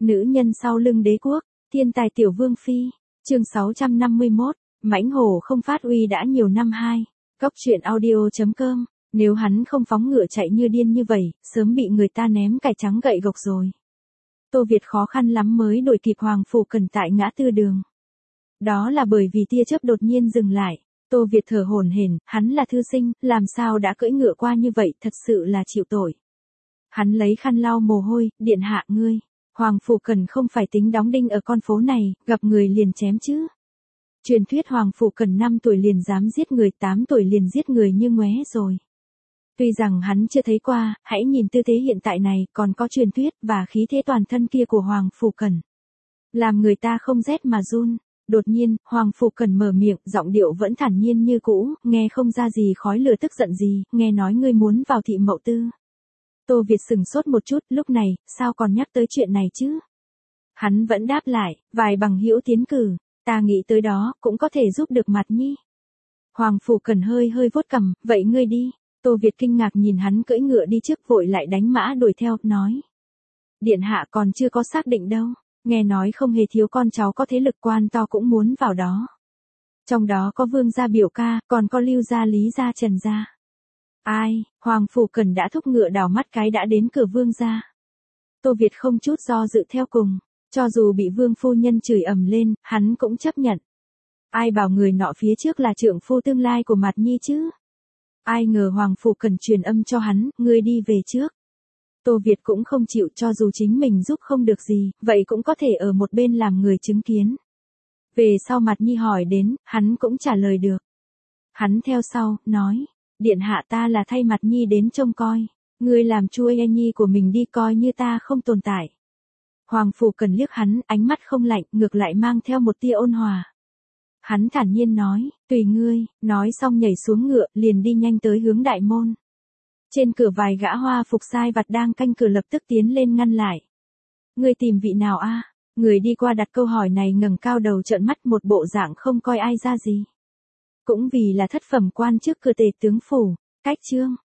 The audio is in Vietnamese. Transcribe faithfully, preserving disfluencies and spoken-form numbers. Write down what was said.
Nữ nhân sau lưng đế quốc, thiên tài tiểu vương phi, chương sáu trăm năm mươi mốt, mãnh hổ không phát uy đã nhiều năm hai, cóc truyện audio.com, nếu hắn không phóng ngựa chạy như điên như vậy, sớm bị người ta ném cải trắng gậy gộc rồi. Tô Việt khó khăn lắm mới đuổi kịp Hoàng Phủ Cần tại ngã tư đường. Đó là bởi vì tia chớp đột nhiên dừng lại, Tô Việt thở hổn hển, hắn là thư sinh, làm sao đã cưỡi ngựa qua như vậy, thật sự là chịu tội. Hắn lấy khăn lau mồ hôi, điện hạ ngươi. Hoàng Phủ Cần không phải tính đóng đinh ở con phố này, gặp người liền chém chứ. Truyền thuyết Hoàng Phủ Cần năm tuổi liền dám giết người, tám tuổi liền giết người như ngoé rồi. Tuy rằng hắn chưa thấy qua, hãy nhìn tư thế hiện tại này, còn có truyền thuyết và khí thế toàn thân kia của Hoàng Phủ Cần. Làm người ta không rét mà run. Đột nhiên, Hoàng Phủ Cần mở miệng, giọng điệu vẫn thản nhiên như cũ, nghe không ra gì khói lửa tức giận gì, nghe nói ngươi muốn vào thị mậu tư. Tô Việt sừng sốt một chút, lúc này, sao còn nhắc tới chuyện này chứ? Hắn vẫn đáp lại, vài bằng hữu tiến cử, ta nghĩ tới đó, cũng có thể giúp được Mặt Nhi. Hoàng Phủ Cần hơi hơi vuốt cằm, vậy ngươi đi. Tô Việt kinh ngạc nhìn hắn cưỡi ngựa đi trước vội lại đánh mã đuổi theo, nói. Điện hạ còn chưa có xác định đâu, nghe nói không hề thiếu con cháu có thế lực quan to cũng muốn vào đó. Trong đó có Vương gia biểu ca, còn có Lưu gia, Lý gia, Trần gia. Ai, Hoàng Phủ Cần đã thúc ngựa đảo mắt cái đã đến cửa Vương gia. Tô Việt không chút do dự theo cùng, cho dù bị Vương phu nhân chửi ầm lên, hắn cũng chấp nhận. Ai bảo người nọ phía trước là trượng phu tương lai của Mặt Nhi chứ? Ai ngờ Hoàng Phủ Cần truyền âm cho hắn, ngươi đi về trước. Tô Việt cũng không chịu, cho dù chính mình giúp không được gì, vậy cũng có thể ở một bên làm người chứng kiến. Về sau Mặt Nhi hỏi đến, hắn cũng trả lời được. Hắn theo sau, nói, điện hạ ta là thay Mặt Nhi đến trông coi, ngươi làm chui e nhi của mình đi coi như ta không tồn tại. Hoàng Phủ Cần liếc hắn, ánh mắt không lạnh, ngược lại mang theo một tia ôn hòa. Hắn thản nhiên nói, tùy ngươi, nói xong nhảy xuống ngựa, liền đi nhanh tới hướng đại môn. Trên cửa vài gã hoa phục sai vặt đang canh cửa lập tức tiến lên ngăn lại. Ngươi tìm vị nào a? À? Người đi qua đặt câu hỏi này ngẩng cao đầu trợn mắt một bộ dạng không coi ai ra gì. Cũng vì là thất phẩm quan chức cửa tề tướng phủ, cách trương,